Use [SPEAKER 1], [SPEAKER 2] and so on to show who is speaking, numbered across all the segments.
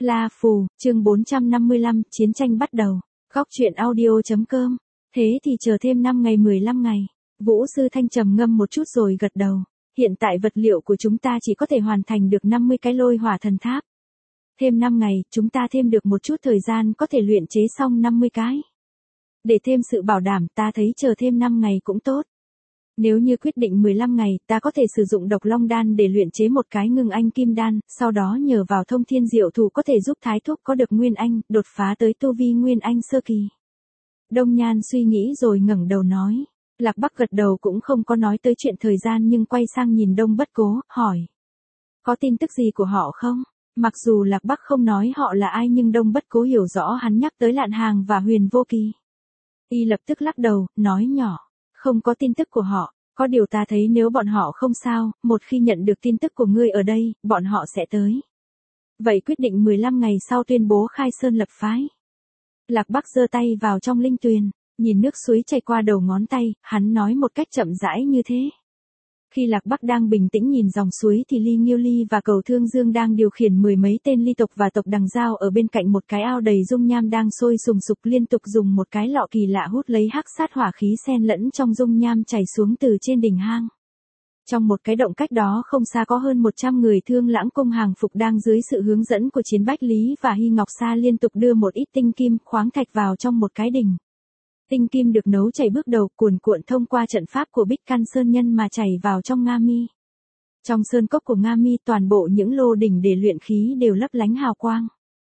[SPEAKER 1] La Phù, chương 455, chiến tranh bắt đầu. Góc truyện audio.com. Thế thì chờ thêm 5 ngày 15 ngày. Vũ Sư Thanh trầm ngâm một chút rồi gật đầu. Hiện tại vật liệu của chúng ta chỉ có thể hoàn thành được 50 cái lôi hỏa thần tháp. Thêm 5 ngày, chúng ta thêm được một chút thời gian có thể luyện chế xong 50 cái. Để thêm sự bảo đảm, ta thấy chờ thêm 5 ngày cũng tốt. Nếu như quyết định 15 ngày, ta có thể sử dụng độc long đan để luyện chế một cái ngưng anh kim đan, sau đó nhờ vào thông thiên diệu thủ có thể giúp Thái Thúc có được nguyên anh, đột phá tới tu vi nguyên anh sơ kỳ. Đông Nhan suy nghĩ rồi ngẩng đầu nói. Lạc Bắc gật đầu cũng không có nói tới chuyện thời gian nhưng quay sang nhìn Đông Bất Cố, hỏi. Có tin tức gì của họ không? Mặc dù Lạc Bắc không nói họ là ai nhưng Đông Bất Cố hiểu rõ hắn nhắc tới Lạn Hàng và Huyền Vô Kỳ. Y lập tức lắc đầu, nói nhỏ. Không có tin tức của họ, có điều ta thấy nếu bọn họ không sao, một khi nhận được tin tức của ngươi ở đây, bọn họ sẽ tới. Vậy quyết định 15 ngày sau tuyên bố khai sơn lập phái. Lạc Bắc giơ tay vào trong linh tuyền, nhìn nước suối chảy qua đầu ngón tay, hắn nói một cách chậm rãi như thế. Khi Lạc Bắc đang bình tĩnh nhìn dòng suối thì Ly Nghiêu Ly và Cầu Thương Dương đang điều khiển 10 mấy tên ly tộc và tộc Đằng Giao ở bên cạnh một cái ao đầy dung nham đang sôi sùng sục liên tục dùng một cái lọ kỳ lạ hút lấy hắc sát hỏa khí xen lẫn trong dung nham chảy xuống từ trên đỉnh hang. Trong một cái động cách đó không xa có hơn 100 người Thương Lãng Cung hàng phục đang dưới sự hướng dẫn của Chiến Bách Lý và Hy Ngọc Sa liên tục đưa một ít tinh kim khoáng thạch vào trong một cái đỉnh. Tinh kim được nấu chảy bước đầu cuồn cuộn thông qua trận pháp của Bích Căn Sơn Nhân mà chảy vào trong Nga Mi. Trong sơn cốc của Nga Mi toàn bộ những lô đỉnh để luyện khí đều lấp lánh hào quang.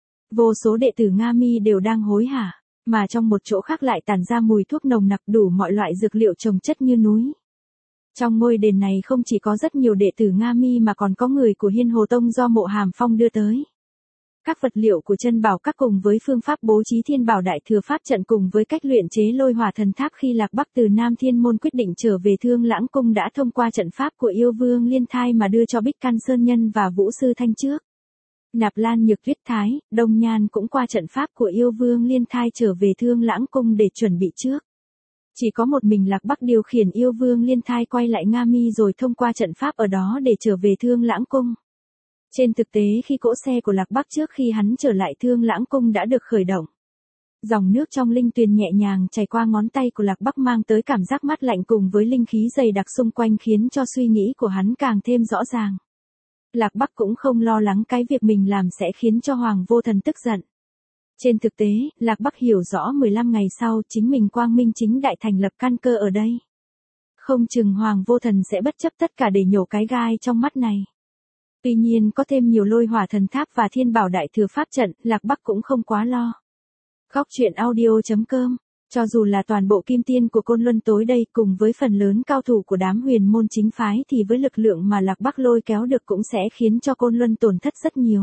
[SPEAKER 1] Vô số đệ tử Nga Mi đều đang hối hả, mà trong một chỗ khác lại tản ra mùi thuốc nồng nặc đủ mọi loại dược liệu trồng chất như núi. Trong ngôi đền này không chỉ có rất nhiều đệ tử Nga Mi mà còn có người của Hiên Hồ Tông do Mộ Hàm Phong đưa tới. Các vật liệu của chân bảo các cùng với phương pháp bố trí thiên bảo đại thừa pháp trận cùng với cách luyện chế lôi hỏa thần tháp khi Lạc Bắc từ Nam Thiên Môn quyết định trở về Thương Lãng Cung đã thông qua trận pháp của yêu vương Liên Thai mà đưa cho Bích Căn Sơn Nhân và Vũ Sư Thanh trước. Nạp Lan Nhược Tuyết Thái, Đông Nhan cũng qua trận pháp của yêu vương Liên Thai trở về Thương Lãng Cung để chuẩn bị trước. Chỉ có một mình Lạc Bắc điều khiển yêu vương Liên Thai quay lại Nga Mi rồi thông qua trận pháp ở đó để trở về Thương Lãng Cung. Trên thực tế khi cỗ xe của Lạc Bắc trước khi hắn trở lại Thương Lãng Cung đã được khởi động. Dòng nước trong linh tuyền nhẹ nhàng chảy qua ngón tay của Lạc Bắc mang tới cảm giác mát lạnh cùng với linh khí dày đặc xung quanh khiến cho suy nghĩ của hắn càng thêm rõ ràng. Lạc Bắc cũng không lo lắng cái việc mình làm sẽ khiến cho Hoàng Vô Thần tức giận. Trên thực tế, Lạc Bắc hiểu rõ 15 ngày sau chính mình quang minh chính đại thành lập căn cơ ở đây. Không chừng Hoàng Vô Thần sẽ bất chấp tất cả để nhổ cái gai trong mắt này. Tuy nhiên có thêm nhiều lôi hỏa thần tháp và thiên bảo đại thừa pháp trận, Lạc Bắc cũng không quá lo. Góc truyện audio.com. Cho dù là toàn bộ kim tiên của Côn Luân tối đây cùng với phần lớn cao thủ của đám huyền môn chính phái thì với lực lượng mà Lạc Bắc lôi kéo được cũng sẽ khiến cho Côn Luân tổn thất rất nhiều.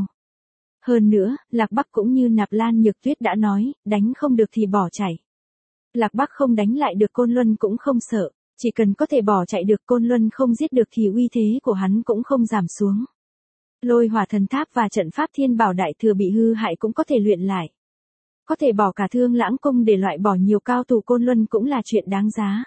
[SPEAKER 1] Hơn nữa, Lạc Bắc cũng như Nạp Lan Nhược Tuyết đã nói, đánh không được thì bỏ chạy. Lạc Bắc không đánh lại được Côn Luân cũng không sợ, chỉ cần có thể bỏ chạy được Côn Luân không giết được thì uy thế của hắn cũng không giảm xuống. Lôi hỏa thần tháp và trận pháp thiên bảo đại thừa bị hư hại cũng có thể luyện lại. Có thể bỏ cả Thương Lãng Cung để loại bỏ nhiều cao thủ Côn Luân cũng là chuyện đáng giá.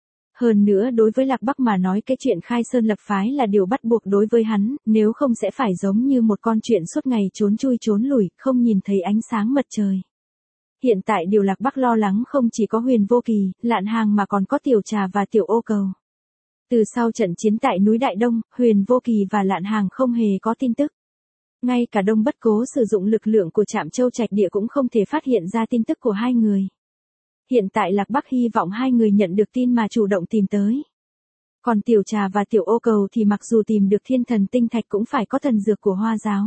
[SPEAKER 1] Hơn nữa đối với Lạc Bắc mà nói cái chuyện khai sơn lập phái là điều bắt buộc đối với hắn, nếu không sẽ phải giống như một con chuyện suốt ngày trốn chui trốn lủi, không nhìn thấy ánh sáng mặt trời. Hiện tại điều Lạc Bắc lo lắng không chỉ có Huyền Vô Kỳ, Lạn Hàng mà còn có Tiểu Trà và Tiểu Ô Cầu. Từ sau trận chiến tại núi Đại Đông, Huyền Vô Kỳ và Lạn Hàng không hề có tin tức. Ngay cả Đông Bất Cố sử dụng lực lượng của Trạm Châu Trạch Địa cũng không thể phát hiện ra tin tức của hai người. Hiện tại Lạc Bắc hy vọng hai người nhận được tin mà chủ động tìm tới. Còn Tiểu Trà và Tiểu Ô Cầu thì mặc dù tìm được thiên thần tinh thạch cũng phải có thần dược của Hoa giáo.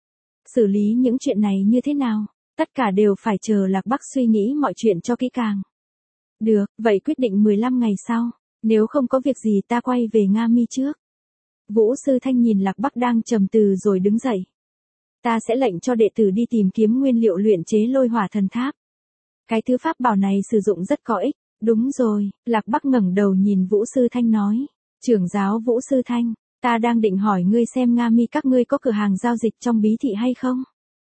[SPEAKER 1] Xử lý những chuyện này như thế nào? Tất cả đều phải chờ Lạc Bắc suy nghĩ mọi chuyện cho kỹ càng. Được, vậy quyết định 15 ngày sau. Nếu không có việc gì ta quay về Nga Mi trước. Vũ Sư Thanh nhìn Lạc Bắc đang trầm tư rồi đứng dậy. Ta sẽ lệnh cho đệ tử đi tìm kiếm nguyên liệu luyện chế lôi hỏa thần tháp. Cái thứ pháp bảo này sử dụng rất có ích. Đúng rồi, Lạc Bắc ngẩng đầu nhìn Vũ Sư Thanh nói. Trưởng giáo Vũ Sư Thanh, ta đang định hỏi ngươi xem Nga Mi các ngươi có cửa hàng giao dịch trong bí thị hay không?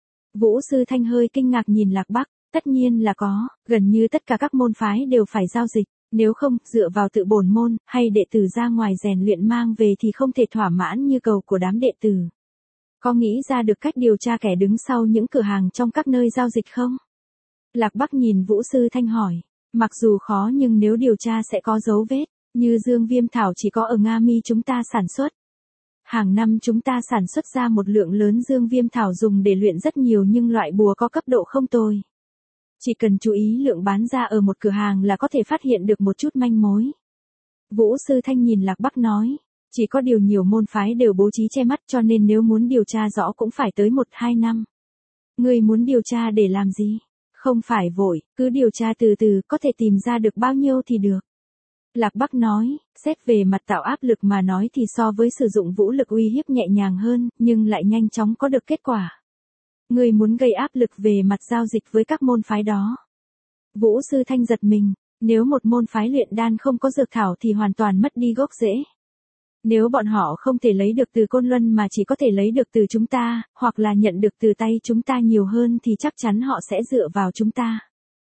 [SPEAKER 1] Vũ Sư Thanh hơi kinh ngạc nhìn Lạc Bắc. Tất nhiên là có, gần như tất cả các môn phái đều phải giao dịch. Nếu không, dựa vào tự bổn môn, hay đệ tử ra ngoài rèn luyện mang về thì không thể thỏa mãn như cầu của đám đệ tử. Có nghĩ ra được cách điều tra kẻ đứng sau những cửa hàng trong các nơi giao dịch không? Lạc Bắc nhìn Vũ Sư Thanh hỏi. Mặc dù khó nhưng nếu điều tra sẽ có dấu vết, như dương viêm thảo chỉ có ở Nga Mi chúng ta sản xuất. Hàng năm chúng ta sản xuất ra một lượng lớn dương viêm thảo dùng để luyện rất nhiều nhưng loại bùa có cấp độ không tồi. Chỉ cần chú ý lượng bán ra ở một cửa hàng là có thể phát hiện được một chút manh mối. Vũ Sư Thanh nhìn Lạc Bắc nói, chỉ có điều nhiều môn phái đều bố trí che mắt cho nên nếu muốn điều tra rõ cũng phải tới 1-2 năm. Ngươi muốn điều tra để làm gì? Không phải vội, cứ điều tra từ từ, có thể tìm ra được bao nhiêu thì được. Lạc Bắc nói, xét về mặt tạo áp lực mà nói thì so với sử dụng vũ lực uy hiếp nhẹ nhàng hơn, nhưng lại nhanh chóng có được kết quả. Ngươi muốn gây áp lực về mặt giao dịch với các môn phái đó. Vũ Sư Thanh giật mình, nếu một môn phái luyện đan không có dược thảo thì hoàn toàn mất đi gốc rễ. Nếu bọn họ không thể lấy được từ Côn Luân mà chỉ có thể lấy được từ chúng ta, hoặc là nhận được từ tay chúng ta nhiều hơn thì chắc chắn họ sẽ dựa vào chúng ta.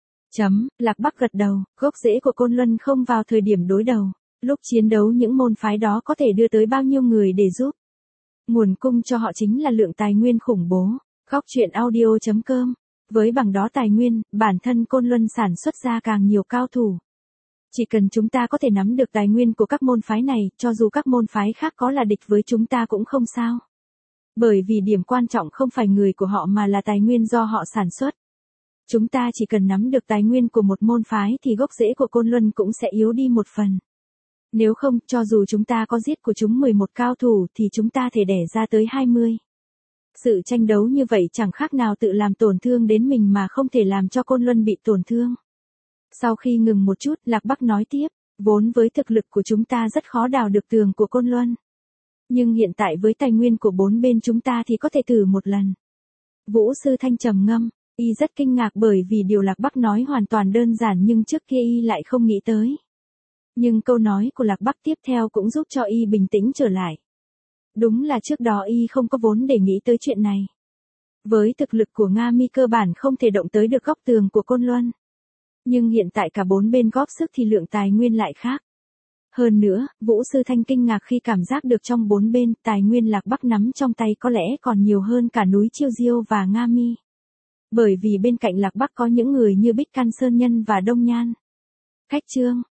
[SPEAKER 1] Lạc Bắc gật đầu, gốc rễ của Côn Luân không vào thời điểm đối đầu. Lúc chiến đấu những môn phái đó có thể đưa tới bao nhiêu người để giúp. Nguồn cung cho họ chính là lượng tài nguyên khủng bố. Góc truyện audio.com. Với bằng đó tài nguyên, bản thân Côn Luân sản xuất ra càng nhiều cao thủ. Chỉ cần chúng ta có thể nắm được tài nguyên của các môn phái này, cho dù các môn phái khác có là địch với chúng ta cũng không sao. Bởi vì điểm quan trọng không phải người của họ mà là tài nguyên do họ sản xuất. Chúng ta chỉ cần nắm được tài nguyên của một môn phái thì gốc rễ của Côn Luân cũng sẽ yếu đi một phần. Nếu không, cho dù chúng ta có giết của chúng 11 cao thủ thì chúng ta thể đẻ ra tới 20. Sự tranh đấu như vậy chẳng khác nào tự làm tổn thương đến mình mà không thể làm cho Côn Luân bị tổn thương. Sau khi ngừng một chút, Lạc Bắc nói tiếp, vốn với thực lực của chúng ta rất khó đào được tường của Côn Luân. Nhưng hiện tại với tài nguyên của bốn bên chúng ta thì có thể thử một lần. Vũ Sư Thanh trầm ngâm, y rất kinh ngạc bởi vì điều Lạc Bắc nói hoàn toàn đơn giản nhưng trước kia y lại không nghĩ tới. Nhưng câu nói của Lạc Bắc tiếp theo cũng giúp cho y bình tĩnh trở lại. Đúng là trước đó y không có vốn để nghĩ tới chuyện này. Với thực lực của Nga Mi cơ bản không thể động tới được góc tường của Côn Luân. Nhưng hiện tại cả bốn bên góp sức thì lượng tài nguyên lại khác. Hơn nữa, Vũ Sư Thanh kinh ngạc khi cảm giác được trong bốn bên tài nguyên Lạc Bắc nắm trong tay có lẽ còn nhiều hơn cả núi Chiêu Diêu và Nga Mi. Bởi vì bên cạnh Lạc Bắc có những người như Bích Can Sơn Nhân và Đông Nhan. Khách chương